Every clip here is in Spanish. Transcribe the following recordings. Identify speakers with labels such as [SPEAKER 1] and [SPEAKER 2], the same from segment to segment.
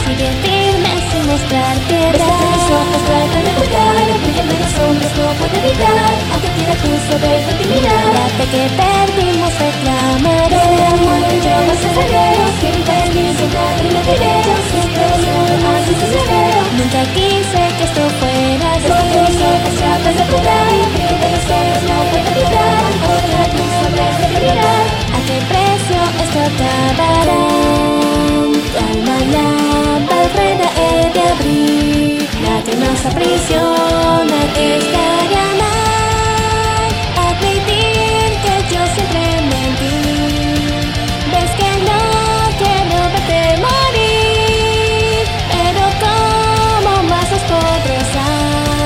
[SPEAKER 1] Sigue firme sin mostrar piedad. Desde mis ojos trata de cuidar, el brillo de los hombres no puede evitar, aunque quiera justo verte y mirar. La fe que perdimos reclamaré. Desde la muerte yo voy a ser guerrero, sin pedir, sin dar y me diré. Yo siempre no así severo. Nunca quise que esto fuera así. Desde mis ojos tratas de cuidar, el brillo de los hombres no puede evitar, aunque quiera justo verte y mirar. ¿A qué precio esto acabará? Tu alma ya Valreda he de abrir, la que nos aprisiona estaría mal admitir que yo siempre mentí. Ves que no quiero verte morir, pero ¿cómo más os podré salvar?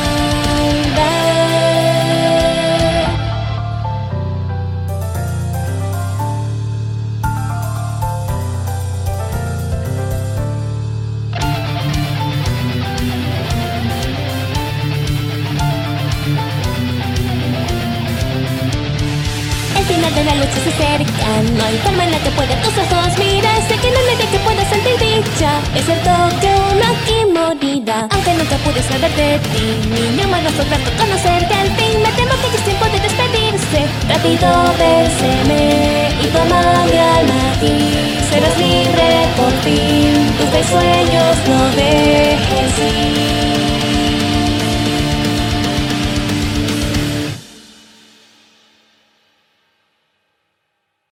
[SPEAKER 1] El final de la lucha se acerca, no hay forma en la que pueda tus ojos mirar. Sé que no hay nadie que pueda sentir dicha, es cierto que uno aquí morirá. Aunque nunca pude saber de ti, niño malo fue grato conocerte al fin. Me temo que ya es tiempo de despedirse, rápido vérseme y tu amable alma aquí. Serás libre por fin, tus sueños no dejes ir.